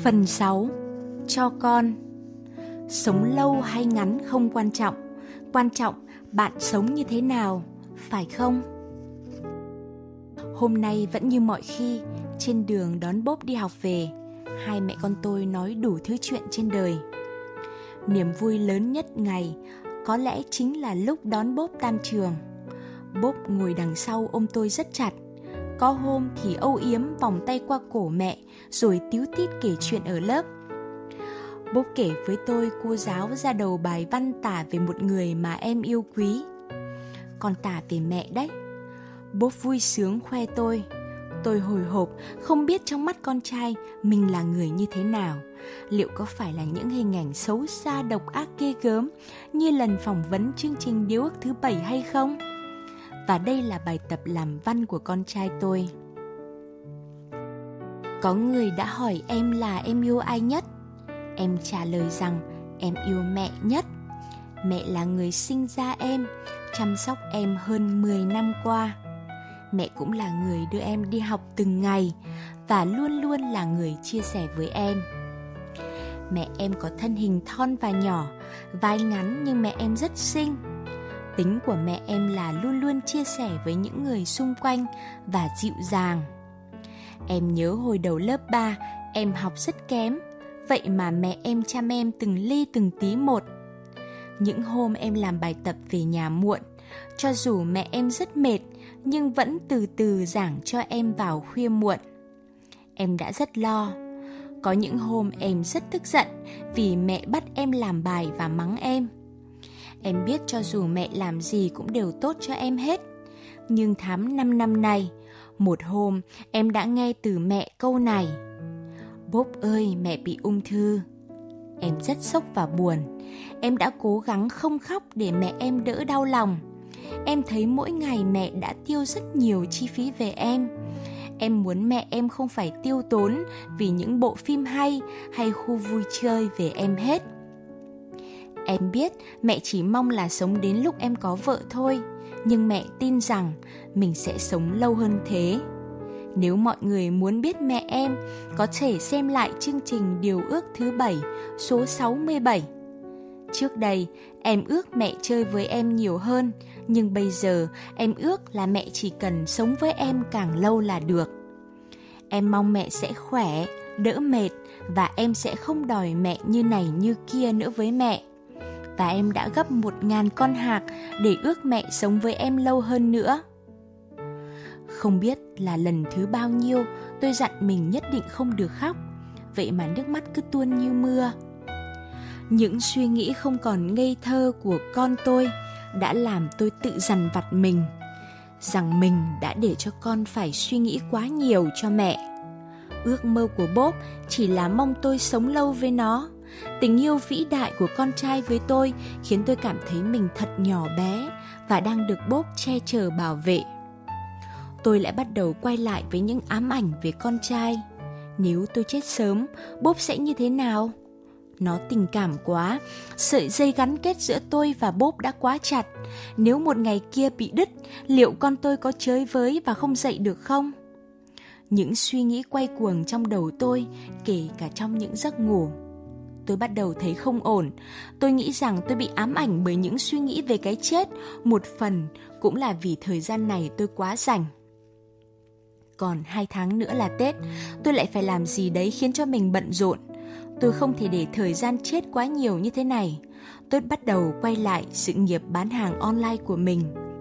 Phần 6. Cho con. Sống lâu hay ngắn không quan trọng. Quan trọng bạn sống như thế nào, phải không? Hôm nay vẫn như mọi khi, trên đường đón Bob đi học về, hai mẹ con tôi nói đủ thứ chuyện trên đời. Niềm vui lớn nhất ngày có lẽ chính là lúc đón Bob tan trường. Bob ngồi đằng sau ôm tôi rất chặt. Có hôm thì âu yếm vòng tay qua cổ mẹ rồi tíu tít kể chuyện ở lớp. Bob kể với tôi cô giáo ra đầu bài văn tả về một người mà em yêu quý. Con tả về mẹ đấy. Bob vui sướng khoe tôi. Tôi hồi hộp không biết trong mắt con trai mình là người như thế nào. Liệu có phải là những hình ảnh xấu xa độc ác ghê gớm như lần phỏng vấn chương trình Điều ước thứ 7 hay không? Và đây là bài tập làm văn của con trai tôi. Có người đã hỏi em là em yêu ai nhất? Em trả lời rằng em yêu mẹ nhất. Mẹ là người sinh ra em, chăm sóc em hơn 10 năm qua. Mẹ cũng là người đưa em đi học từng ngày và luôn luôn là người chia sẻ với em. Mẹ em có thân hình thon và nhỏ, vai ngắn nhưng mẹ em rất xinh. Tính của mẹ em là luôn luôn chia sẻ với những người xung quanh và dịu dàng. Em nhớ hồi đầu lớp 3, em học rất kém, vậy mà mẹ em chăm em từng ly từng tí một. Những hôm em làm bài tập về nhà muộn, cho dù mẹ em rất mệt, nhưng vẫn từ từ giảng cho em vào khuya muộn. Em đã rất lo. Có những hôm em rất tức giận vì mẹ bắt em làm bài và mắng em. Em biết cho dù mẹ làm gì cũng đều tốt cho em hết. Nhưng thám 5 năm nay, một hôm em đã nghe từ mẹ câu này: Bob ơi, mẹ bị ung thư. Em rất sốc và buồn. Em đã cố gắng không khóc để mẹ em đỡ đau lòng. Em thấy mỗi ngày mẹ đã tiêu rất nhiều chi phí về em. Em muốn mẹ em không phải tiêu tốn vì những bộ phim hay khu vui chơi về em hết. Em biết mẹ chỉ mong là sống đến lúc em có vợ thôi, nhưng mẹ tin rằng mình sẽ sống lâu hơn thế. Nếu mọi người muốn biết mẹ em, có thể xem lại chương trình Điều ước thứ 7, số 67. Trước đây, em ước mẹ chơi với em nhiều hơn, nhưng bây giờ em ước là mẹ chỉ cần sống với em càng lâu là được. Em mong mẹ sẽ khỏe, đỡ mệt và em sẽ không đòi mẹ như này như kia nữa với mẹ. Và em đã gấp 1000 con hạc để ước mẹ sống với em lâu hơn nữa. Không biết là lần thứ bao nhiêu tôi dặn mình nhất định không được khóc, vậy mà nước mắt cứ tuôn như mưa. Những suy nghĩ không còn ngây thơ của con tôi đã làm tôi tự dằn vặt mình, rằng mình đã để cho con phải suy nghĩ quá nhiều cho mẹ. Ước mơ của Bob chỉ là mong tôi sống lâu với nó. Tình yêu vĩ đại của con trai với tôi khiến tôi cảm thấy mình thật nhỏ bé và đang được Bob che chở bảo vệ. Tôi lại bắt đầu quay lại với những ám ảnh về con trai. Nếu tôi chết sớm, Bob sẽ như thế nào? Nó tình cảm quá, sợi dây gắn kết giữa tôi và Bob đã quá chặt. Nếu một ngày kia bị đứt, liệu con tôi có chơi với và không dậy được không? Những suy nghĩ quay cuồng trong đầu tôi, kể cả trong những giấc ngủ. Tôi bắt đầu thấy không ổn. Tôi nghĩ rằng tôi bị ám ảnh bởi những suy nghĩ về cái chết. Một phần cũng là vì thời gian này tôi quá rảnh. Còn 2 tháng nữa là Tết, tôi lại phải làm gì đấy khiến cho mình bận rộn. Tôi không thể để thời gian chết quá nhiều như thế này. Tôi bắt đầu quay lại sự nghiệp bán hàng online của mình.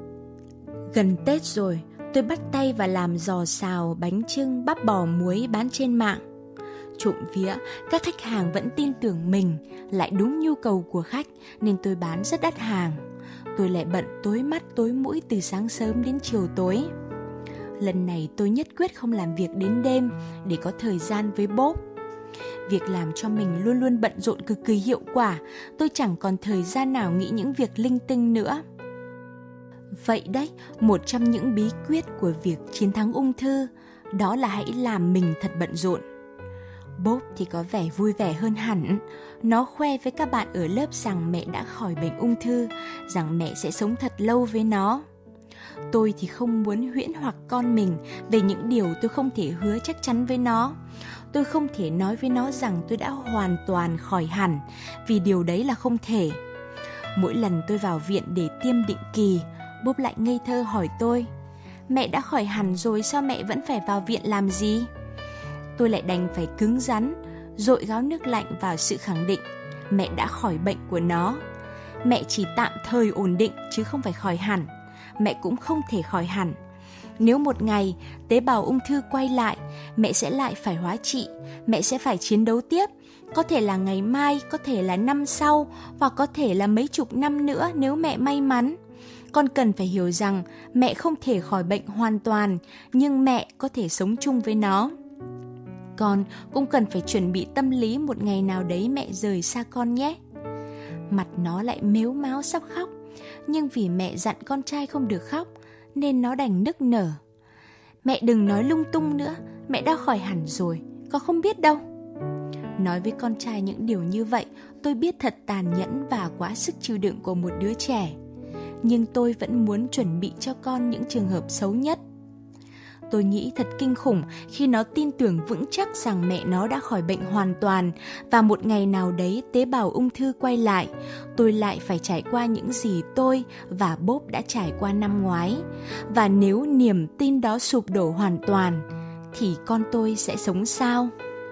Gần Tết rồi, tôi bắt tay vào làm giò xào, bánh chưng, bắp bò muối bán trên mạng. Trộm vía, các khách hàng vẫn tin tưởng mình, lại đúng nhu cầu của khách nên tôi bán rất đắt hàng. Tôi lại bận tối mắt tối mũi từ sáng sớm đến chiều tối. Lần này tôi nhất quyết không làm việc đến đêm để có thời gian với Bob. Việc làm cho mình luôn luôn bận rộn cực kỳ hiệu quả. Tôi chẳng còn thời gian nào nghĩ những việc linh tinh nữa. Vậy đấy, một trong những bí quyết của việc chiến thắng ung thư, đó là hãy làm mình thật bận rộn. Bob thì có vẻ vui vẻ hơn hẳn. Nó khoe với các bạn ở lớp rằng mẹ đã khỏi bệnh ung thư, rằng mẹ sẽ sống thật lâu với nó. Tôi thì không muốn huyễn hoặc con mình về những điều tôi không thể hứa chắc chắn với nó. tôi không thể nói với nó rằng tôi đã hoàn toàn khỏi hẳn, vì điều đấy là không thể. Mỗi lần tôi vào viện để tiêm định kỳ, Bob lại ngây thơ hỏi tôi: mẹ đã khỏi hẳn rồi, sao mẹ vẫn phải vào viện làm gì? Tôi lại đành phải cứng rắn, dội gáo nước lạnh vào sự khẳng định mẹ đã khỏi bệnh của nó. Mẹ chỉ tạm thời ổn định chứ không phải khỏi hẳn. Mẹ cũng không thể khỏi hẳn. Nếu một ngày tế bào ung thư quay lại, mẹ sẽ lại phải hóa trị, mẹ sẽ phải chiến đấu tiếp. Có thể là ngày mai, có thể là năm sau, hoặc có thể là mấy chục năm nữa nếu mẹ may mắn. Con cần phải hiểu rằng mẹ không thể khỏi bệnh hoàn toàn, nhưng mẹ có thể sống chung với nó. Con cũng cần phải chuẩn bị tâm lý một ngày nào đấy mẹ rời xa con nhé. Mặt nó lại mếu máo sắp khóc, nhưng vì mẹ dặn con trai không được khóc nên nó đành nức nở. Mẹ đừng nói lung tung nữa, mẹ đã khỏi hẳn rồi, con không biết đâu. Nói với con trai những điều như vậy, tôi biết thật tàn nhẫn và quá sức chịu đựng của một đứa trẻ. Nhưng tôi vẫn muốn chuẩn bị cho con những trường hợp xấu nhất. Tôi nghĩ thật kinh khủng khi nó tin tưởng vững chắc rằng mẹ nó đã khỏi bệnh hoàn toàn, và một ngày nào đấy tế bào ung thư quay lại, tôi lại phải trải qua những gì tôi và Bob đã trải qua năm ngoái. Và nếu niềm tin đó sụp đổ hoàn toàn, thì con tôi sẽ sống sao?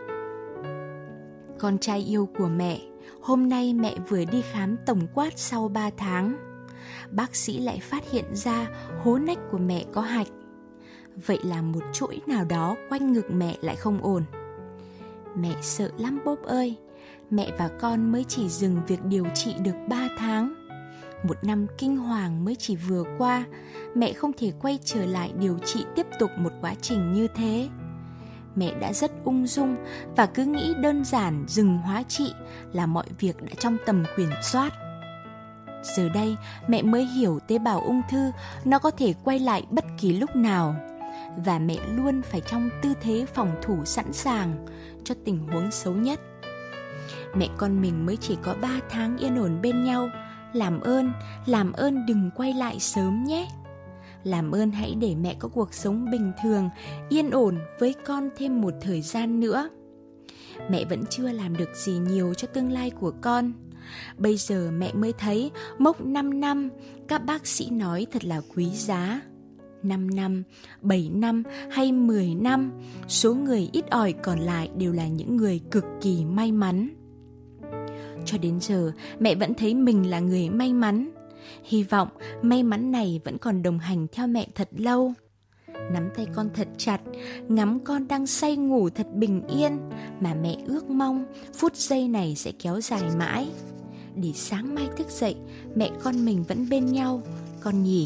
Con trai yêu của mẹ, hôm nay mẹ vừa đi khám tổng quát sau 3 tháng. Bác sĩ lại phát hiện ra hố nách của mẹ có hạch. Vậy là một chuỗi nào đó quanh ngực mẹ lại không ổn. Mẹ sợ lắm Bob ơi. Mẹ và con mới chỉ dừng việc điều trị được 3 tháng. Một năm kinh hoàng mới chỉ vừa qua. Mẹ không thể quay trở lại điều trị tiếp tục một quá trình như thế. Mẹ đã rất ung dung và cứ nghĩ đơn giản dừng hóa trị là mọi việc đã trong tầm kiểm soát. Giờ đây mẹ mới hiểu tế bào ung thư nó có thể quay lại bất kỳ lúc nào, và mẹ luôn phải trong tư thế phòng thủ sẵn sàng cho tình huống xấu nhất. Mẹ con mình mới chỉ có 3 tháng yên ổn bên nhau. Làm ơn đừng quay lại sớm nhé. Làm ơn hãy để mẹ có cuộc sống bình thường, yên ổn với con thêm một thời gian nữa. Mẹ vẫn chưa làm được gì nhiều cho tương lai của con. Bây giờ mẹ mới thấy mốc 5 năm các bác sĩ nói thật là quý giá. 5 năm, 7 năm hay 10 năm, số người ít ỏi còn lại đều là những người cực kỳ may mắn. Cho đến giờ, mẹ vẫn thấy mình là người may mắn. Hy vọng may mắn này vẫn còn đồng hành theo mẹ thật lâu. Nắm tay con thật chặt, ngắm con đang say ngủ thật bình yên, mà mẹ ước mong phút giây này sẽ kéo dài mãi. Để sáng mai thức dậy, mẹ con mình vẫn bên nhau, con nhỉ.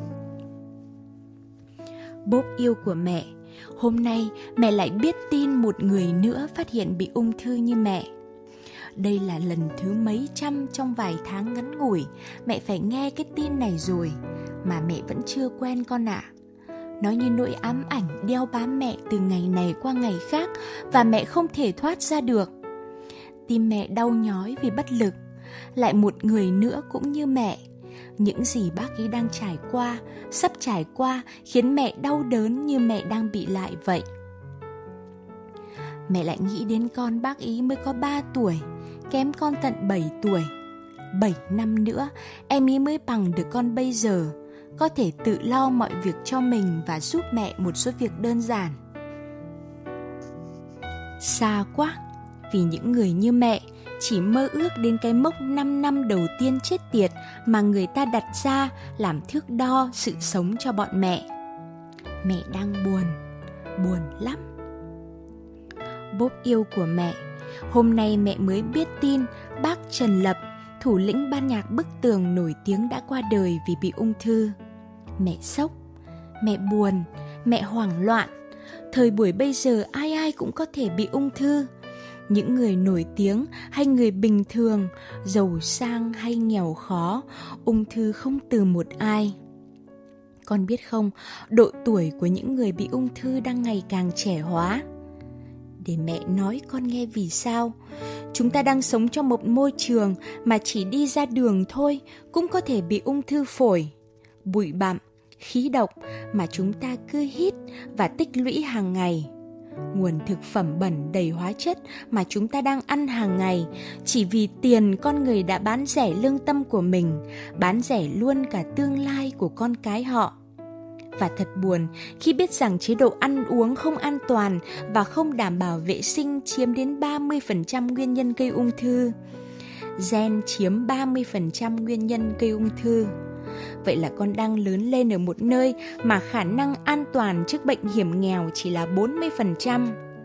Bob yêu của mẹ, hôm nay mẹ lại biết tin một người nữa phát hiện bị ung thư như mẹ. Đây là lần thứ mấy trăm trong vài tháng ngắn ngủi mẹ phải nghe cái tin này rồi, mà mẹ vẫn chưa quen con ạ. Nó như nỗi ám ảnh đeo bám mẹ từ ngày này qua ngày khác, và mẹ không thể thoát ra được. Tim mẹ đau nhói vì bất lực. Lại một người nữa cũng như mẹ. Những gì bác ấy đang trải qua, sắp trải qua khiến mẹ đau đớn như mẹ đang bị lại vậy. Mẹ lại nghĩ đến con bác ấy mới có 3 tuổi, kém con tận 7 tuổi. 7 năm nữa, em ấy mới bằng được con bây giờ, có thể tự lo mọi việc cho mình và giúp mẹ một số việc đơn giản. Xa quá, vì những người như mẹ chỉ mơ ước đến cái mốc 5 năm đầu tiên chết tiệt mà người ta đặt ra làm thước đo sự sống cho bọn mẹ. Mẹ đang buồn lắm. Bob yêu của mẹ, hôm nay mẹ mới biết tin bác Trần Lập, thủ lĩnh ban nhạc Bức Tường nổi tiếng đã qua đời vì bị ung thư. Mẹ sốc, mẹ buồn, mẹ hoảng loạn. Thời buổi bây giờ ai cũng có thể bị ung thư. Những người nổi tiếng hay người bình thường, giàu sang hay nghèo khó, ung thư không từ một ai. Con biết không, độ tuổi của những người bị ung thư đang ngày càng trẻ hóa. Để mẹ nói con nghe vì sao. Chúng ta đang sống trong một môi trường mà chỉ đi ra đường thôi cũng có thể bị ung thư phổi, bụi bặm, khí độc mà chúng ta cứ hít và tích lũy hàng ngày. Nguồn thực phẩm bẩn đầy hóa chất mà chúng ta đang ăn hàng ngày chỉ vì tiền con người đã bán rẻ lương tâm của mình, bán rẻ luôn cả tương lai của con cái họ. Và thật buồn khi biết rằng chế độ ăn uống không an toàn và không đảm bảo vệ sinh chiếm đến 30% nguyên nhân gây ung thư. Gen chiếm 30% nguyên nhân gây ung thư. Vậy là con đang lớn lên ở một nơi mà khả năng an toàn trước bệnh hiểm nghèo chỉ là 40%.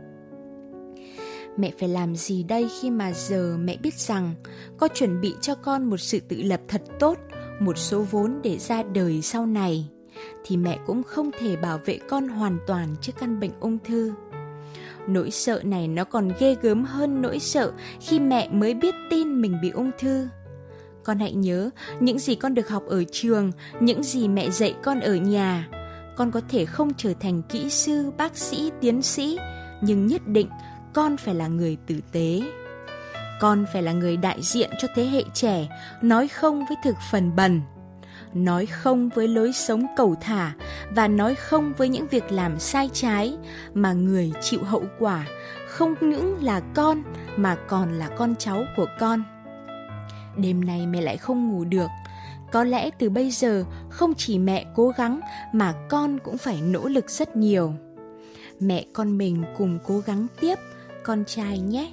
Mẹ phải làm gì đây khi mà giờ mẹ biết rằng có chuẩn bị cho con một sự tự lập thật tốt, một số vốn để ra đời sau này, thì mẹ cũng không thể bảo vệ con hoàn toàn trước căn bệnh ung thư. Nỗi sợ này nó còn ghê gớm hơn nỗi sợ khi mẹ mới biết tin mình bị ung thư. Con hãy nhớ những gì con được học ở trường, những gì mẹ dạy con ở nhà. Con có thể không trở thành kỹ sư, bác sĩ, tiến sĩ, nhưng nhất định con phải là người tử tế. Con phải là người đại diện cho thế hệ trẻ, nói không với thực phẩm bẩn, nói không với lối sống cẩu thả và nói không với những việc làm sai trái mà người chịu hậu quả không những là con mà còn là con cháu của con. Đêm nay mẹ lại không ngủ được. Có lẽ từ bây giờ không chỉ mẹ cố gắng mà con cũng phải nỗ lực rất nhiều. Mẹ con mình cùng cố gắng tiếp, con trai nhé.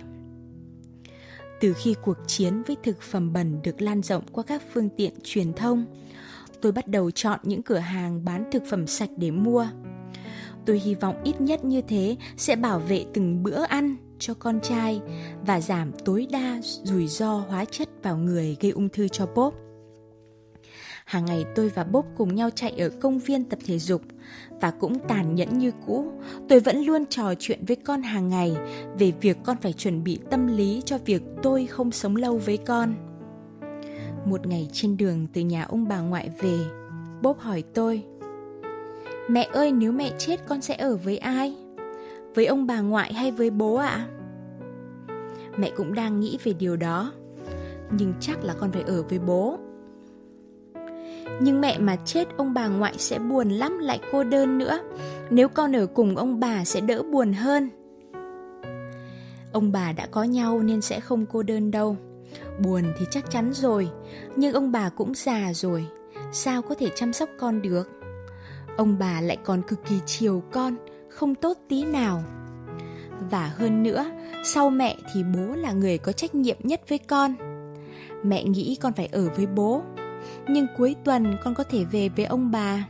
Từ khi cuộc chiến với thực phẩm bẩn được lan rộng qua các phương tiện truyền thông, tôi bắt đầu chọn những cửa hàng bán thực phẩm sạch để mua. Tôi hy vọng ít nhất như thế sẽ bảo vệ từng bữa ăn cho con trai và giảm tối đa rủi ro hóa chất vào người gây ung thư cho Bob. Hàng ngày tôi và Bob cùng nhau chạy ở công viên tập thể dục và cũng tàn nhẫn như cũ, tôi vẫn luôn trò chuyện với con hàng ngày về việc con phải chuẩn bị tâm lý cho việc tôi không sống lâu với con. Một ngày trên đường từ nhà ông bà ngoại về, Bob hỏi tôi: "Mẹ ơi, nếu mẹ chết con sẽ ở với ai? Với ông bà ngoại hay với bố ạ?" Mẹ cũng đang nghĩ về điều đó. "Nhưng chắc là con phải ở với bố." "Nhưng mẹ mà chết ông bà ngoại sẽ buồn lắm, lại cô đơn nữa. Nếu con ở cùng ông bà sẽ đỡ buồn hơn." "Ông bà đã có nhau nên sẽ không cô đơn đâu. Buồn thì chắc chắn rồi, nhưng ông bà cũng già rồi, sao có thể chăm sóc con được? Ông bà lại còn cực kỳ chiều con, không tốt tí nào. Và hơn nữa, sau mẹ thì bố là người có trách nhiệm nhất với con. Mẹ nghĩ con phải ở với bố, nhưng cuối tuần con có thể về với ông bà."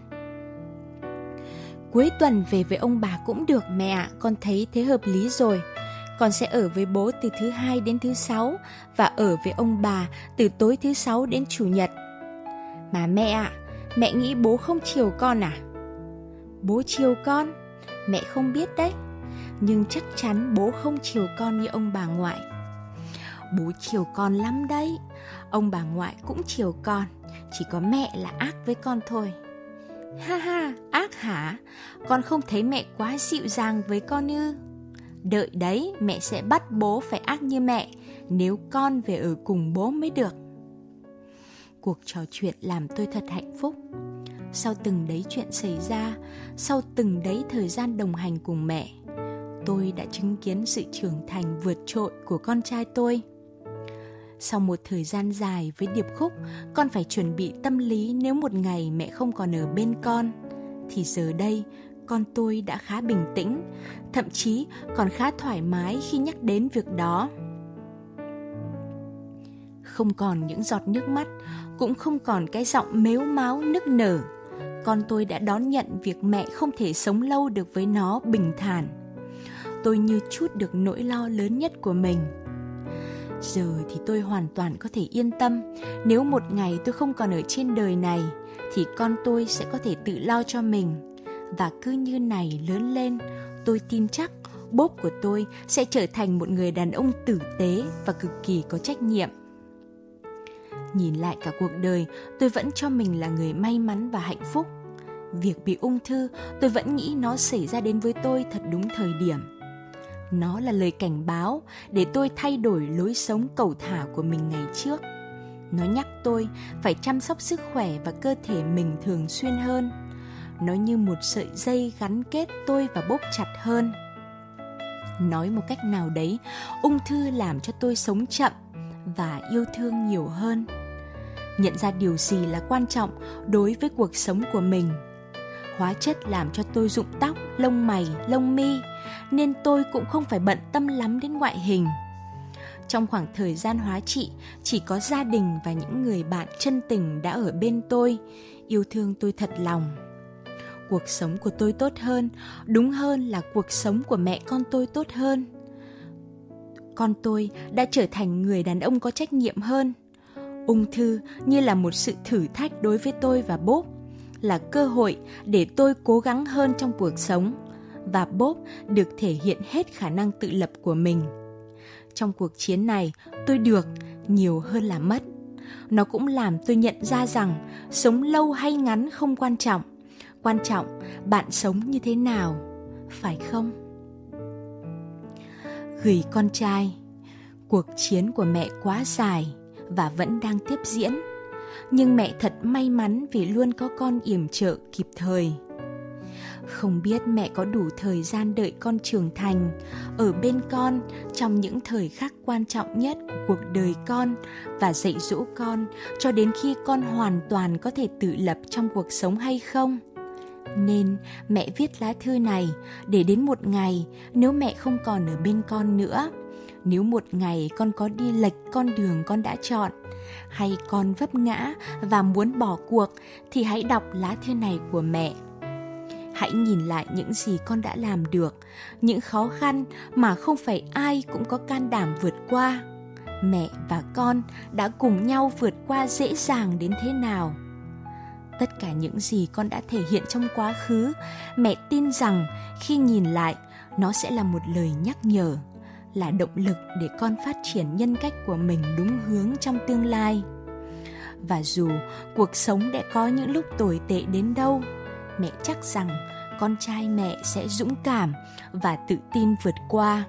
"Cuối tuần về với ông bà cũng được mẹ ạ, con thấy thế hợp lý rồi. Con sẽ ở với bố từ thứ Hai đến thứ Sáu và ở với ông bà từ tối thứ Sáu đến Chủ nhật." "Mà mẹ ạ, mẹ nghĩ bố không chiều con à?" "Bố chiều con, mẹ không biết đấy. Nhưng chắc chắn bố không chiều con như ông bà ngoại." "Bố chiều con lắm đấy. Ông bà ngoại cũng chiều con, chỉ có mẹ là ác với con thôi." "Ha ha, ác hả? Con không thấy mẹ quá dịu dàng với con ư?" "Đợi đấy, mẹ sẽ bắt bố phải ác như mẹ nếu con về ở cùng bố mới được." Cuộc trò chuyện làm tôi thật hạnh phúc. Sau từng đấy chuyện xảy ra, sau từng đấy thời gian đồng hành cùng mẹ, tôi đã chứng kiến sự trưởng thành vượt trội của con trai tôi. Sau một thời gian dài với điệp khúc, con phải chuẩn bị tâm lý nếu một ngày mẹ không còn ở bên con, thì giờ đây con tôi đã khá bình tĩnh, thậm chí còn khá thoải mái khi nhắc đến việc đó. Không còn những giọt nước mắt, cũng không còn cái giọng mếu máo nức nở. Con tôi đã đón nhận việc mẹ không thể sống lâu được với nó bình thản. Tôi như trút được nỗi lo lớn nhất của mình. Giờ thì tôi hoàn toàn có thể yên tâm. Nếu một ngày tôi không còn ở trên đời này, thì con tôi sẽ có thể tự lo cho mình. Và cứ như này lớn lên, tôi tin chắc Bob của tôi sẽ trở thành một người đàn ông tử tế và cực kỳ có trách nhiệm. Nhìn lại cả cuộc đời, tôi vẫn cho mình là người may mắn và hạnh phúc. Việc bị ung thư, tôi vẫn nghĩ nó xảy ra đến với tôi thật đúng thời điểm. Nó là lời cảnh báo để tôi thay đổi lối sống cẩu thả của mình ngày trước. Nó nhắc tôi phải chăm sóc sức khỏe và cơ thể mình thường xuyên hơn. Nó như một sợi dây gắn kết tôi và Bob chặt hơn. Nói một cách nào đấy, ung thư làm cho tôi sống chậm và yêu thương nhiều hơn. Nhận ra điều gì là quan trọng đối với cuộc sống của mình. Hóa chất làm cho tôi rụng tóc, lông mày, lông mi, nên tôi cũng không phải bận tâm lắm đến ngoại hình. Trong khoảng thời gian hóa trị, chỉ có gia đình và những người bạn chân tình đã ở bên tôi, yêu thương tôi thật lòng. Cuộc sống của tôi tốt hơn, đúng hơn là cuộc sống của mẹ con tôi tốt hơn. Con tôi đã trở thành người đàn ông có trách nhiệm hơn. Ung thư như là một sự thử thách đối với tôi và Bob, là cơ hội để tôi cố gắng hơn trong cuộc sống, và Bob được thể hiện hết khả năng tự lập của mình. Trong cuộc chiến này, tôi được nhiều hơn là mất. Nó cũng làm tôi nhận ra rằng sống lâu hay ngắn không quan trọng. Quan trọng bạn sống như thế nào, phải không? Gửi con trai. Cuộc chiến của mẹ quá dài và vẫn đang tiếp diễn. Nhưng mẹ thật may mắn vì luôn có con yểm trợ kịp thời. Không biết mẹ có đủ thời gian đợi con trưởng thành, ở bên con trong những thời khắc quan trọng nhất của cuộc đời con và dạy dỗ con cho đến khi con hoàn toàn có thể tự lập trong cuộc sống hay không? Nên mẹ viết lá thư này để đến một ngày nếu mẹ không còn ở bên con nữa, nếu một ngày con có đi lệch con đường con đã chọn, hay con vấp ngã và muốn bỏ cuộc, thì hãy đọc lá thư này của mẹ. Hãy nhìn lại những gì con đã làm được, những khó khăn mà không phải ai cũng có can đảm vượt qua. Mẹ và con đã cùng nhau vượt qua dễ dàng đến thế nào. Tất cả những gì con đã thể hiện trong quá khứ, mẹ tin rằng khi nhìn lại, nó sẽ là một lời nhắc nhở, là động lực để con phát triển nhân cách của mình đúng hướng trong tương lai. Và dù cuộc sống đã có những lúc tồi tệ đến đâu, mẹ chắc rằng con trai mẹ sẽ dũng cảm và tự tin vượt qua.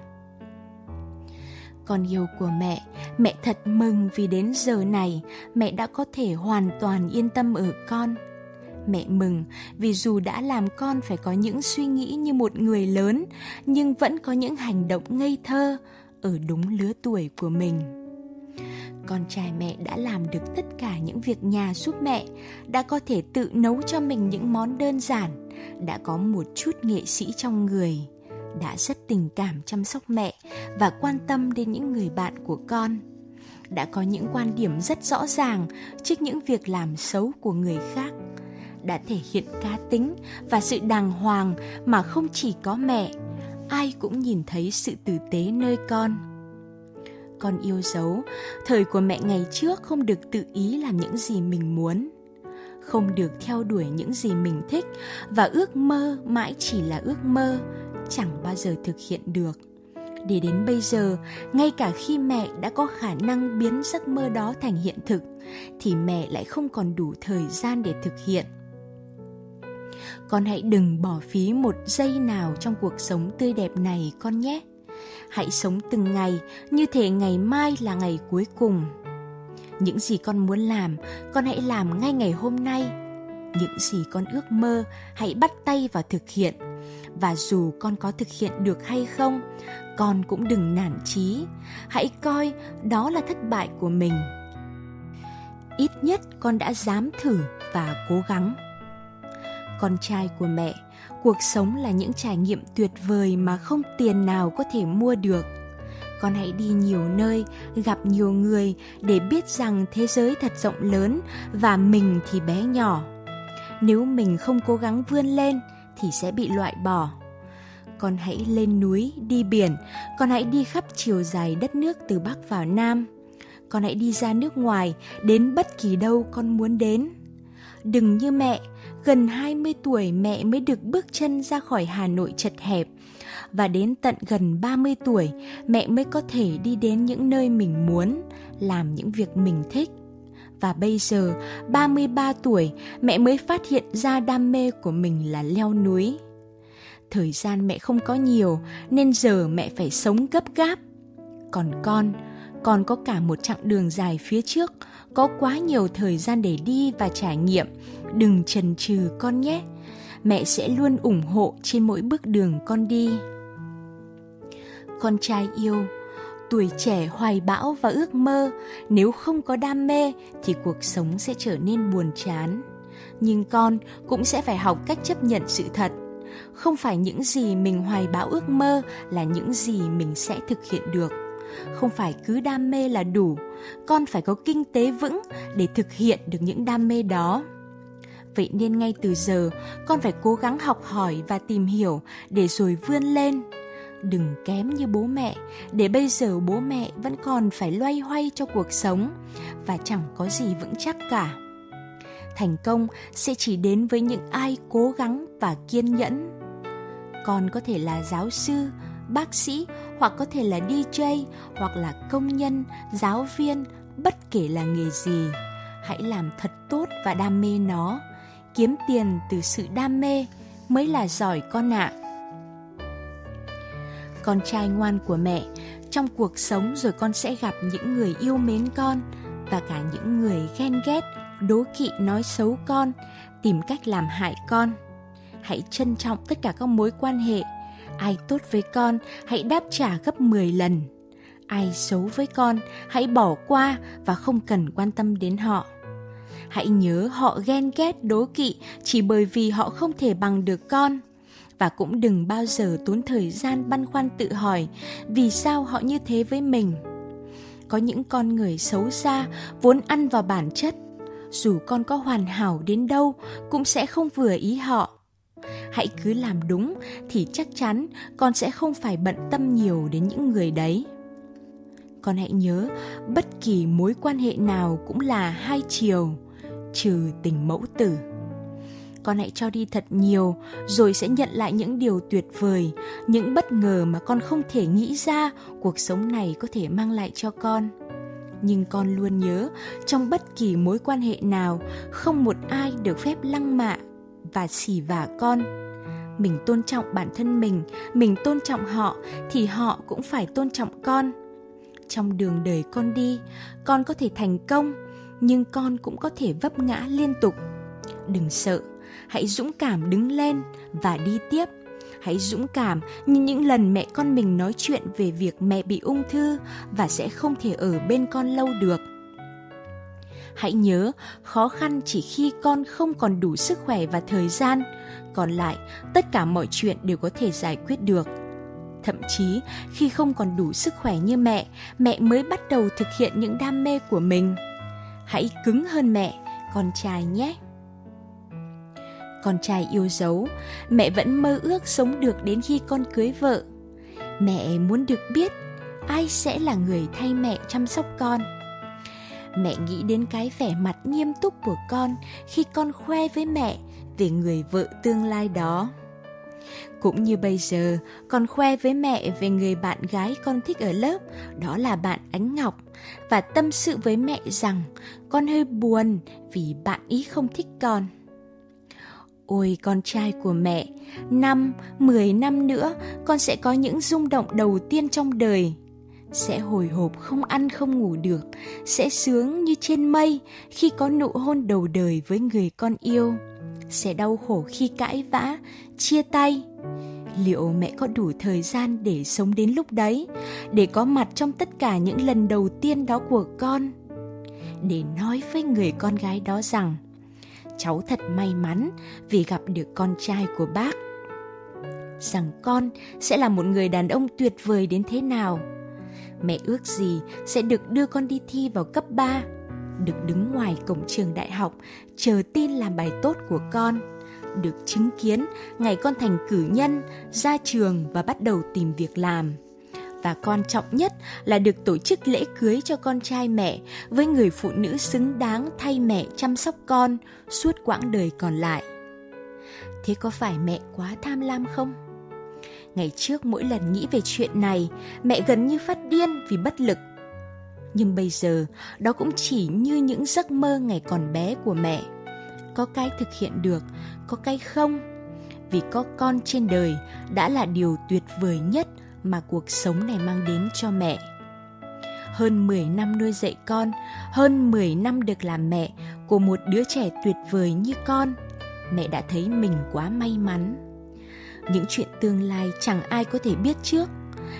Con yêu của mẹ thật mừng vì đến giờ này mẹ đã có thể hoàn toàn yên tâm ở con. Mẹ mừng vì dù đã làm con phải có những suy nghĩ như một người lớn, nhưng vẫn có những hành động ngây thơ ở đúng lứa tuổi của mình. Con trai mẹ đã làm được tất cả những việc nhà giúp mẹ, đã có thể tự nấu cho mình những món đơn giản, đã có một chút nghệ sĩ trong người, đã rất tình cảm chăm sóc mẹ và quan tâm đến những người bạn của con, đã có những quan điểm rất rõ ràng trước những việc làm xấu của người khác, đã thể hiện cá tính và sự đàng hoàng mà không chỉ có mẹ, ai cũng nhìn thấy sự tử tế nơi con. Con yêu dấu, thời của mẹ ngày trước không được tự ý làm những gì mình muốn, không được theo đuổi những gì mình thích, và ước mơ mãi chỉ là ước mơ, chẳng bao giờ thực hiện được. Để đến bây giờ, ngay cả khi mẹ đã có khả năng biến giấc mơ đó thành hiện thực, thì mẹ lại không còn đủ thời gian để thực hiện. Con hãy đừng bỏ phí một giây nào trong cuộc sống tươi đẹp này con nhé. Hãy sống từng ngày như thể ngày mai là ngày cuối cùng. Những gì con muốn làm, con hãy làm ngay ngày hôm nay. Những gì con ước mơ, hãy bắt tay vào thực hiện. Và dù con có thực hiện được hay không, con cũng đừng nản chí. Hãy coi đó là thất bại của mình. Ít nhất con đã dám thử và cố gắng. Con trai của mẹ, cuộc sống là những trải nghiệm tuyệt vời mà không tiền nào có thể mua được. Con hãy đi nhiều nơi, gặp nhiều người để biết rằng thế giới thật rộng lớn và mình thì bé nhỏ. Nếu mình không cố gắng vươn lên thì sẽ bị loại bỏ. Con hãy lên núi, đi biển, con hãy đi khắp chiều dài đất nước từ Bắc vào Nam. Con hãy đi ra nước ngoài, đến bất kỳ đâu con muốn đến. Đừng như mẹ, gần 20 tuổi mẹ mới được bước chân ra khỏi Hà Nội chật hẹp, và đến tận gần 30 tuổi mẹ mới có thể đi đến những nơi mình muốn, làm những việc mình thích. Và bây giờ, 33 tuổi, mẹ mới phát hiện ra đam mê của mình là leo núi. Thời gian mẹ không có nhiều, nên giờ mẹ phải sống gấp gáp. Còn con có cả một chặng đường dài phía trước, có quá nhiều thời gian để đi và trải nghiệm. Đừng chần chừ con nhé. Mẹ sẽ luôn ủng hộ trên mỗi bước đường con đi. Con trai yêu, tuổi trẻ hoài bão và ước mơ, nếu không có đam mê thì cuộc sống sẽ trở nên buồn chán. Nhưng con cũng sẽ phải học cách chấp nhận sự thật. Không phải những gì mình hoài bão ước mơ là những gì mình sẽ thực hiện được. Không phải cứ đam mê là đủ, con phải có kinh tế vững để thực hiện được những đam mê đó. Vậy nên ngay từ giờ, con phải cố gắng học hỏi và tìm hiểu để rồi vươn lên. Đừng kém như bố mẹ, để bây giờ bố mẹ vẫn còn phải loay hoay cho cuộc sống và chẳng có gì vững chắc cả. Thành công sẽ chỉ đến với những ai cố gắng và kiên nhẫn. Con có thể là giáo sư, bác sĩ, hoặc có thể là DJ, hoặc là công nhân, giáo viên, bất kể là nghề gì. Hãy làm thật tốt và đam mê nó. Kiếm tiền từ sự đam mê mới là giỏi con ạ. Con trai ngoan của mẹ, trong cuộc sống rồi con sẽ gặp những người yêu mến con và cả những người ghen ghét, đố kỵ nói xấu con, tìm cách làm hại con. Hãy trân trọng tất cả các mối quan hệ. Ai tốt với con, hãy đáp trả gấp 10 lần. Ai xấu với con, hãy bỏ qua và không cần quan tâm đến họ. Hãy nhớ họ ghen ghét, đố kỵ chỉ bởi vì họ không thể bằng được con. Và cũng đừng bao giờ tốn thời gian băn khoăn tự hỏi vì sao họ như thế với mình. Có những con người xấu xa vốn ăn vào bản chất, dù con có hoàn hảo đến đâu cũng sẽ không vừa ý họ. Hãy cứ làm đúng thì chắc chắn con sẽ không phải bận tâm nhiều đến những người đấy. Con hãy nhớ, bất kỳ mối quan hệ nào cũng là hai chiều, trừ tình mẫu tử. Con hãy cho đi thật nhiều, rồi sẽ nhận lại những điều tuyệt vời, những bất ngờ mà con không thể nghĩ ra cuộc sống này có thể mang lại cho con. Nhưng con luôn nhớ, trong bất kỳ mối quan hệ nào, không một ai được phép lăng mạ và xỉ vả con. Mình tôn trọng bản thân mình tôn trọng họ, thì họ cũng phải tôn trọng con. Trong đường đời con đi, con có thể thành công, nhưng con cũng có thể vấp ngã liên tục. Đừng sợ, hãy dũng cảm đứng lên và đi tiếp. Hãy dũng cảm như những lần mẹ con mình nói chuyện về việc mẹ bị ung thư và sẽ không thể ở bên con lâu được. Hãy nhớ, khó khăn chỉ khi con không còn đủ sức khỏe và thời gian, còn lại tất cả mọi chuyện đều có thể giải quyết được. Thậm chí khi không còn đủ sức khỏe như mẹ mới bắt đầu thực hiện những đam mê của mình. Hãy cứng hơn mẹ, con trai nhé. Con trai yêu dấu, mẹ vẫn mơ ước sống được đến khi con cưới vợ. Mẹ muốn được biết ai sẽ là người thay mẹ chăm sóc con. Mẹ nghĩ đến cái vẻ mặt nghiêm túc của con khi con khoe với mẹ về người vợ tương lai đó. Cũng như bây giờ, con khoe với mẹ về người bạn gái con thích ở lớp, đó là bạn Ánh Ngọc, và tâm sự với mẹ rằng con hơi buồn vì bạn ý không thích con. Ôi con trai của mẹ, 10 năm nữa con sẽ có những rung động đầu tiên trong đời. Sẽ hồi hộp không ăn không ngủ được, sẽ sướng như trên mây khi có nụ hôn đầu đời với người con yêu. Sẽ đau khổ khi cãi vã, chia tay. Liệu mẹ có đủ thời gian để sống đến lúc đấy, để có mặt trong tất cả những lần đầu tiên đó của con? Để nói với người con gái đó rằng cháu thật may mắn vì gặp được con trai của bác. Rằng con sẽ là một người đàn ông tuyệt vời đến thế nào. Mẹ ước gì sẽ được đưa con đi thi vào cấp 3, được đứng ngoài cổng trường đại học chờ tin làm bài tốt của con, được chứng kiến ngày con thành cử nhân, ra trường và bắt đầu tìm việc làm. Và quan trọng nhất là được tổ chức lễ cưới cho con trai mẹ với người phụ nữ xứng đáng thay mẹ chăm sóc con suốt quãng đời còn lại. Thế có phải mẹ quá tham lam không? Ngày trước mỗi lần nghĩ về chuyện này, mẹ gần như phát điên vì bất lực. Nhưng bây giờ, đó cũng chỉ như những giấc mơ ngày còn bé của mẹ. Có cái thực hiện được, có cái không. Vì có con trên đời đã là điều tuyệt vời nhất mà cuộc sống này mang đến cho mẹ. Hơn 10 năm nuôi dạy con, hơn 10 năm được làm mẹ của một đứa trẻ tuyệt vời như con, mẹ đã thấy mình quá may mắn. Những chuyện tương lai chẳng ai có thể biết trước.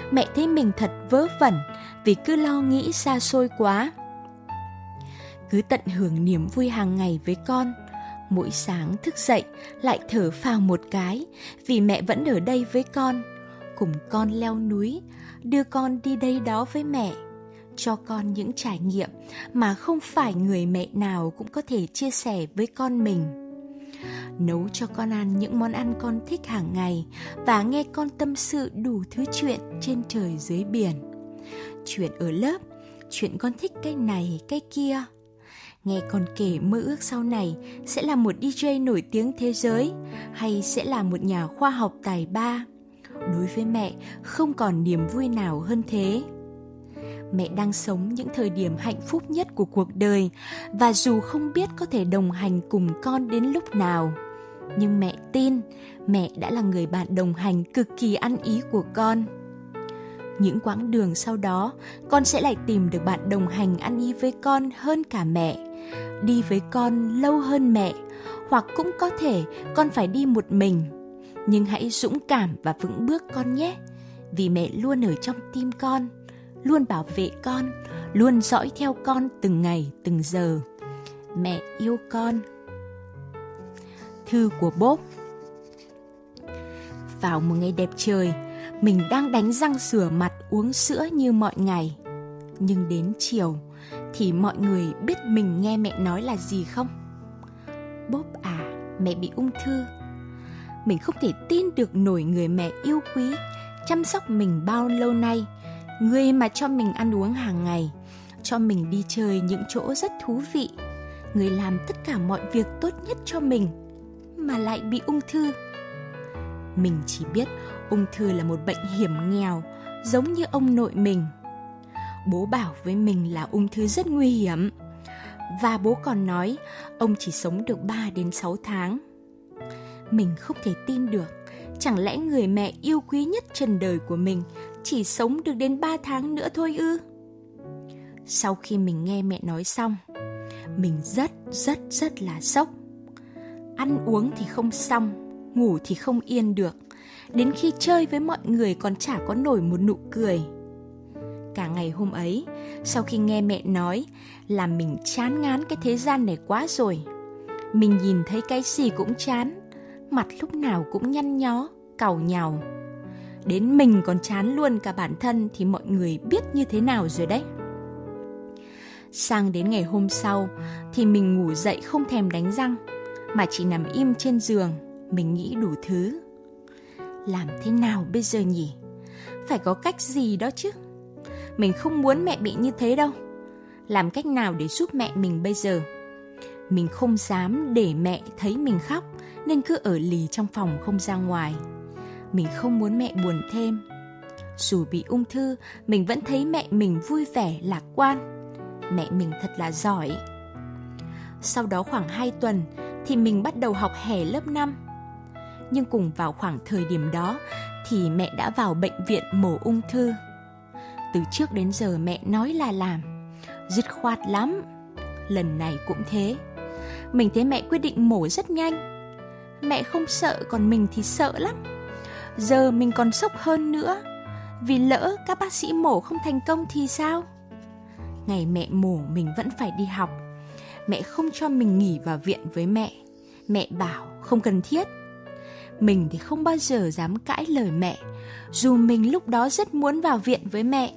mẹ thấy mình thật vớ vẩn vì cứ lo nghĩ xa xôi quá. Cứ tận hưởng niềm vui hàng ngày với con. Mỗi sáng thức dậy lại thở phào một cái vì mẹ vẫn ở đây với con, cùng con leo núi, đưa con đi đây đó với mẹ, cho con những trải nghiệm mà không phải người mẹ nào cũng có thể chia sẻ với con mình. Nấu cho con ăn những món ăn con thích hàng ngày và nghe con tâm sự đủ thứ chuyện trên trời dưới biển. Chuyện ở lớp, chuyện con thích cái này cái kia. Nghe con kể mơ ước sau này sẽ là một DJ nổi tiếng thế giới hay sẽ là một nhà khoa học tài ba. Đối với mẹ không còn niềm vui nào hơn thế. Mẹ đang sống những thời điểm hạnh phúc nhất của cuộc đời và dù không biết có thể đồng hành cùng con đến lúc nào, nhưng mẹ tin mẹ đã là người bạn đồng hành cực kỳ ăn ý của con. Những quãng đường sau đó, con sẽ lại tìm được bạn đồng hành ăn ý với con hơn cả mẹ, đi với con lâu hơn mẹ, hoặc cũng có thể con phải đi một mình. Nhưng hãy dũng cảm và vững bước con nhé, vì mẹ luôn ở trong tim con, luôn bảo vệ con, luôn dõi theo con từng ngày từng giờ. Mẹ yêu con. Thư của Bob. Vào một ngày đẹp trời, mình đang đánh răng rửa mặt uống sữa như mọi ngày. Nhưng đến chiều thì mọi người biết mình nghe mẹ nói là gì không? Bob à, mẹ bị ung thư. Mình không thể tin được nổi người mẹ yêu quý, chăm sóc mình bao lâu nay, người mà cho mình ăn uống hàng ngày, cho mình đi chơi những chỗ rất thú vị, người làm tất cả mọi việc tốt nhất cho mình, mà lại bị ung thư. Mình chỉ biết ung thư là một bệnh hiểm nghèo, giống như ông nội mình. Bố bảo với mình là ung thư rất nguy hiểm, và bố còn nói ông chỉ sống được 3 đến 6 tháng. Mình không thể tin được, chẳng lẽ người mẹ yêu quý nhất trần đời của mình chỉ sống được đến 3 tháng nữa thôi ư? Sau khi mình nghe mẹ nói xong, mình rất là sốc. Ăn uống thì không xong, ngủ thì không yên được, đến khi chơi với mọi người còn chả có nổi một nụ cười. Cả ngày hôm ấy, sau khi nghe mẹ nói, làm mình chán ngán cái thế gian này quá rồi. Mình nhìn thấy cái gì cũng chán, mặt lúc nào cũng nhăn nhó, càu nhàu. Đến mình còn chán luôn cả bản thân thì mọi người biết như thế nào rồi đấy. Sang đến ngày hôm sau thì mình ngủ dậy không thèm đánh răng, mà chỉ nằm im trên giường. Mình nghĩ đủ thứ. Làm thế nào bây giờ nhỉ? Phải có cách gì đó chứ. Mình không muốn mẹ bị như thế đâu. Làm cách nào để giúp mẹ mình bây giờ? Mình không dám để mẹ thấy mình khóc, nên cứ ở lì trong phòng không ra ngoài. Mình không muốn mẹ buồn thêm. Dù bị ung thư, mình vẫn thấy mẹ mình vui vẻ, lạc quan. Mẹ mình thật là giỏi. Sau đó khoảng 2 tuần thì mình bắt đầu học hè lớp 5. Nhưng cùng vào khoảng thời điểm đó thì mẹ đã vào bệnh viện mổ ung thư. Từ trước đến giờ mẹ nói là làm, dứt khoát lắm. Lần này cũng thế. Mình thấy mẹ quyết định mổ rất nhanh. Mẹ không sợ, còn mình thì sợ lắm. Giờ mình còn sốc hơn nữa, vì lỡ các bác sĩ mổ không thành công thì sao? Ngày mẹ mổ mình vẫn phải đi học. Mẹ không cho mình nghỉ vào viện với mẹ. Mẹ bảo không cần thiết. Mình thì không bao giờ dám cãi lời mẹ, dù mình lúc đó rất muốn vào viện với mẹ.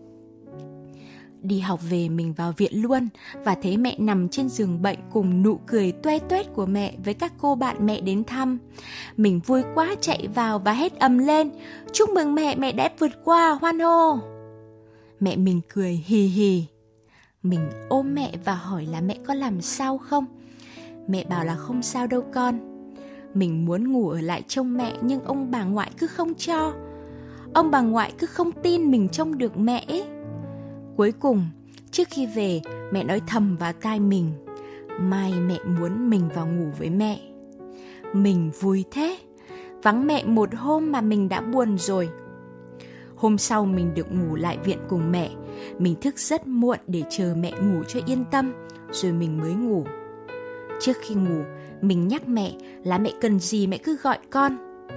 Đi học về mình vào viện luôn và thấy mẹ nằm trên giường bệnh cùng nụ cười toe toét của mẹ với các cô bạn mẹ đến thăm. Mình vui quá chạy vào và hét ầm lên: "Chúc mừng mẹ, mẹ đã vượt qua, hoan hô!" Mẹ mình cười hì hì. Mình ôm mẹ và hỏi là mẹ có làm sao không? Mẹ bảo là không sao đâu con. Mình muốn ngủ ở lại trông mẹ, nhưng ông bà ngoại cứ không cho. Ông bà ngoại cứ không tin mình trông được mẹ ấy. Cuối cùng, trước khi về, mẹ nói thầm vào tai mình: mai mẹ muốn mình vào ngủ với mẹ. Mình vui thế. Vắng mẹ một hôm mà mình đã buồn rồi. Hôm sau mình được ngủ lại viện cùng mẹ. Mình thức rất muộn để chờ mẹ ngủ cho yên tâm, rồi mình mới ngủ. Trước khi ngủ, mình nhắc mẹ là mẹ cần gì mẹ cứ gọi con.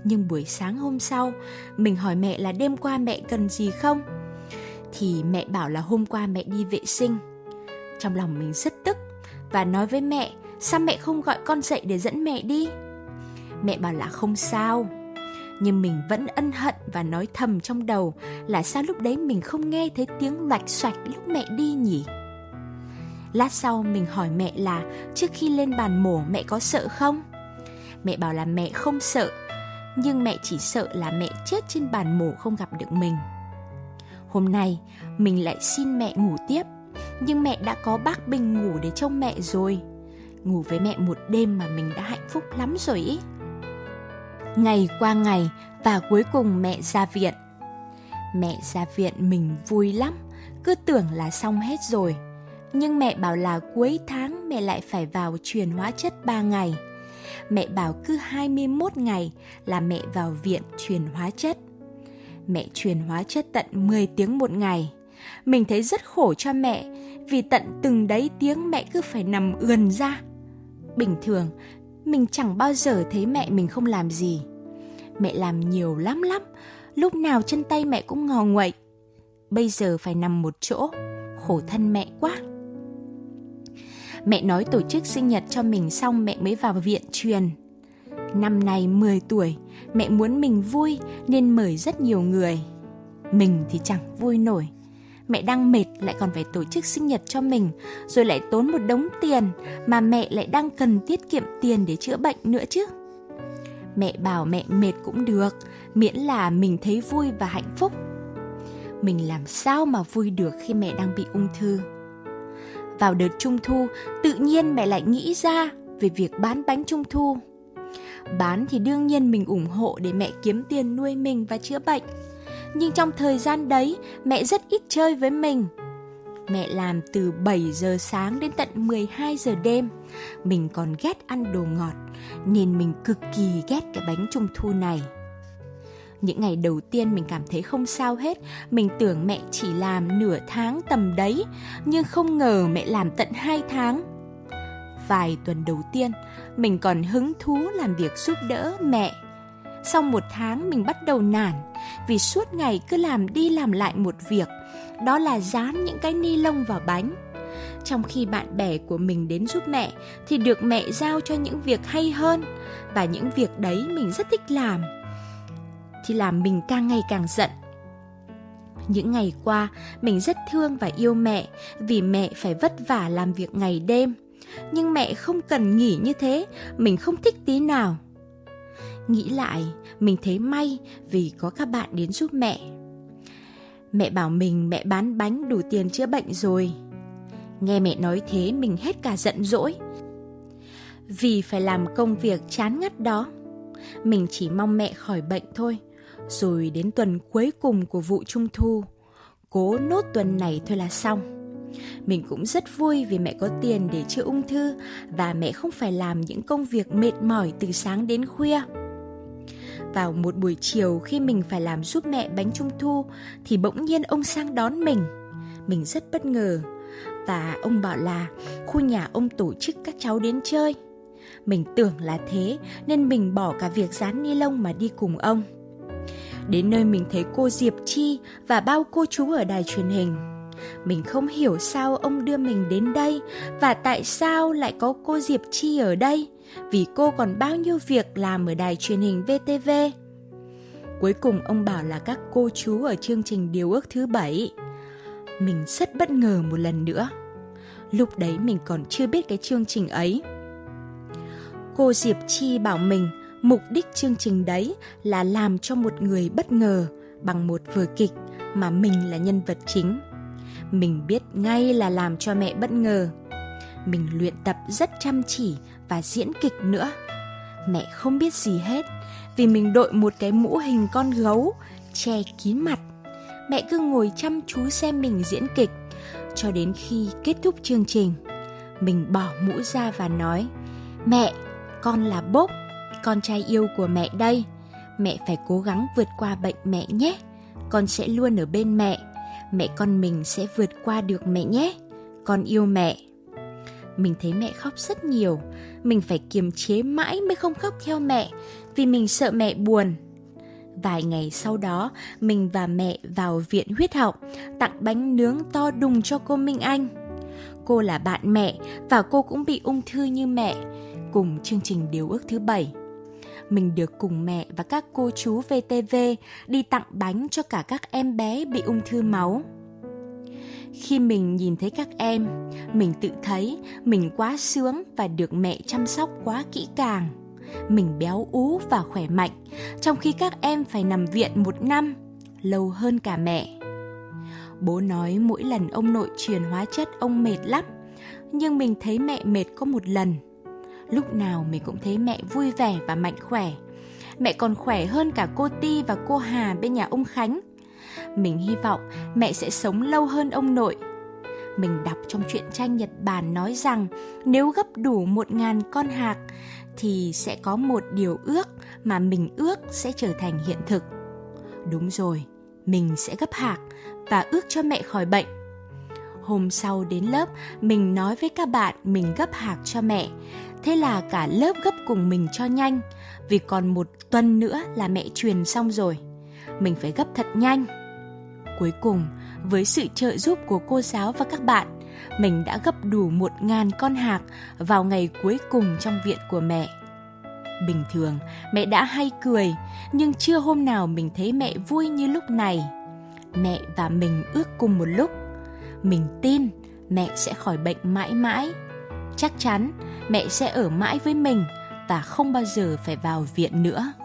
Nhưng buổi sáng hôm sau, mình hỏi mẹ là đêm qua mẹ cần gì không? Thì mẹ bảo là hôm qua mẹ đi vệ sinh. Trong lòng mình rất tức và nói với mẹ, sao mẹ không gọi con dậy để dẫn mẹ đi? Mẹ bảo là không sao. Nhưng mình vẫn ân hận và nói thầm trong đầu là sao lúc đấy mình không nghe thấy tiếng loạch xoạch lúc mẹ đi nhỉ? Lát sau mình hỏi mẹ là trước khi lên bàn mổ mẹ có sợ không? Mẹ bảo là mẹ không sợ, nhưng mẹ chỉ sợ là mẹ chết trên bàn mổ không gặp được mình. Hôm nay mình lại xin mẹ ngủ tiếp, nhưng mẹ đã có bác Bình ngủ để trông mẹ rồi. Ngủ với mẹ một đêm mà mình đã hạnh phúc lắm rồi ý. Ngày qua ngày và cuối cùng mẹ ra viện. Mẹ ra viện mình vui lắm, cứ tưởng là xong hết rồi. Nhưng mẹ bảo là cuối tháng mẹ lại phải vào truyền hóa chất 3 ngày. Mẹ bảo cứ 21 ngày là mẹ vào viện truyền hóa chất. Mẹ truyền hóa chất tận 10 tiếng một ngày. Mình thấy rất khổ cho mẹ, vì tận từng đấy tiếng mẹ cứ phải nằm ườn ra. Bình thường, mình chẳng bao giờ thấy mẹ mình không làm gì. Mẹ làm nhiều lắm, lúc nào chân tay mẹ cũng ngò nguậy. Bây giờ phải nằm một chỗ, khổ thân mẹ quá. Mẹ nói tổ chức sinh nhật cho mình xong mẹ mới vào viện truyền. Năm nay 10 tuổi, mẹ muốn mình vui nên mời rất nhiều người. Mình thì chẳng vui nổi. Mẹ đang mệt lại còn phải tổ chức sinh nhật cho mình, rồi lại tốn một đống tiền mà mẹ lại đang cần tiết kiệm tiền để chữa bệnh nữa chứ. Mẹ bảo mẹ mệt cũng được, miễn là mình thấy vui và hạnh phúc. Mình làm sao mà vui được khi mẹ đang bị ung thư? Vào đợt Trung thu, tự nhiên mẹ lại nghĩ ra về việc bán bánh Trung thu. Bán thì đương nhiên mình ủng hộ để mẹ kiếm tiền nuôi mình và chữa bệnh. Nhưng trong thời gian đấy, mẹ rất ít chơi với mình. Mẹ làm từ 7 giờ sáng đến tận 12 giờ đêm. Mình còn ghét ăn đồ ngọt, nên mình cực kỳ ghét cái bánh Trung thu này. Những ngày đầu tiên mình cảm thấy không sao hết. Mình tưởng mẹ chỉ làm nửa tháng tầm đấy, nhưng không ngờ mẹ làm tận 2 tháng. Vài tuần đầu tiên, mình còn hứng thú làm việc giúp đỡ mẹ. Sau 1 tháng mình bắt đầu nản, vì suốt ngày cứ làm đi làm lại một việc, đó là dán những cái ni lông vào bánh. Trong khi bạn bè của mình đến giúp mẹ thì được mẹ giao cho những việc hay hơn, và những việc đấy mình rất thích làm, thì làm mình càng ngày càng giận. Những ngày qua mình rất thương và yêu mẹ, vì mẹ phải vất vả làm việc ngày đêm. Nhưng mẹ không cần nghỉ như thế, mình không thích tí nào. Nghĩ lại, mình thấy may vì có các bạn đến giúp mẹ. Mẹ bảo mình mẹ bán bánh đủ tiền chữa bệnh rồi. Nghe mẹ nói thế mình hết cả giận dỗi, vì phải làm công việc chán ngắt đó. Mình chỉ mong mẹ khỏi bệnh thôi. Rồi đến tuần cuối cùng của vụ Trung thu, cố nốt tuần này thôi là xong. Mình cũng rất vui vì mẹ có tiền để chữa ung thư, và mẹ không phải làm những công việc mệt mỏi từ sáng đến khuya. Vào một buổi chiều khi mình phải làm giúp mẹ bánh Trung thu, thì bỗng nhiên ông sang đón mình. Mình rất bất ngờ, và ông bảo là khu nhà ông tổ chức các cháu đến chơi. Mình tưởng là thế nên mình bỏ cả việc dán ni lông mà đi cùng ông. Đến nơi mình thấy cô Diệp Chi và bao cô chú ở đài truyền hình. Mình không hiểu sao ông đưa mình đến đây, và tại sao lại có cô Diệp Chi ở đây, vì cô còn bao nhiêu việc làm ở đài truyền hình VTV. Cuối cùng ông bảo là các cô chú ở chương trình Điều ước thứ 7. Mình rất bất ngờ một lần nữa. Lúc đấy mình còn chưa biết cái chương trình ấy. Cô Diệp Chi bảo mình mục đích chương trình đấy là làm cho một người bất ngờ bằng một vở kịch mà mình là nhân vật chính. Mình biết ngay là làm cho mẹ bất ngờ. Mình luyện tập rất chăm chỉ và diễn kịch nữa. Mẹ không biết gì hết, vì mình đội một cái mũ hình con gấu che kín mặt. Mẹ cứ ngồi chăm chú xem mình diễn kịch cho đến khi kết thúc chương trình. Mình bỏ mũ ra và nói: "Mẹ, con là Bốp, con trai yêu của mẹ đây. Mẹ phải cố gắng vượt qua bệnh mẹ nhé. Con sẽ luôn ở bên mẹ. Mẹ con mình sẽ vượt qua được mẹ nhé. Con yêu mẹ." Mình thấy mẹ khóc rất nhiều. Mình phải kiềm chế mãi mới không khóc theo mẹ, vì mình sợ mẹ buồn. Vài ngày sau đó, mình và mẹ vào viện huyết học, tặng bánh nướng to đùng cho cô Minh Anh. Cô là bạn mẹ và cô cũng bị ung thư như mẹ, cùng chương trình Điều ước thứ 7. Mình được cùng mẹ và các cô chú VTV đi tặng bánh cho cả các em bé bị ung thư máu. Khi mình nhìn thấy các em, mình tự thấy mình quá sướng và được mẹ chăm sóc quá kỹ càng. Mình béo ú và khỏe mạnh, trong khi các em phải nằm viện 1 năm, lâu hơn cả mẹ. Bố nói mỗi lần ông nội truyền hóa chất ông mệt lắm, nhưng mình thấy mẹ mệt có một lần. Lúc nào mình cũng thấy mẹ vui vẻ và mạnh khỏe. Mẹ còn khỏe hơn cả cô Ti và cô Hà bên nhà ông Khánh. Mình hy vọng mẹ sẽ sống lâu hơn ông nội. Mình đọc trong truyện tranh Nhật Bản nói rằng nếu gấp đủ 1000 con hạc thì sẽ có một điều ước mà mình ước sẽ trở thành hiện thực. Đúng rồi, mình sẽ gấp hạc và ước cho mẹ khỏi bệnh. Hôm sau đến lớp, mình nói với các bạn mình gấp hạc cho mẹ. Thế là cả lớp gấp cùng mình cho nhanh, vì còn 1 tuần nữa là mẹ truyền xong rồi. Mình phải gấp thật nhanh. Cuối cùng, với sự trợ giúp của cô giáo và các bạn, mình đã gấp đủ 1000 con hạc vào ngày cuối cùng trong viện của mẹ. Bình thường, mẹ đã hay cười, nhưng chưa hôm nào mình thấy mẹ vui như lúc này. Mẹ và mình ước cùng một lúc. Mình tin mẹ sẽ khỏi bệnh mãi mãi. Chắc chắn mẹ sẽ ở mãi với mình và không bao giờ phải vào viện nữa.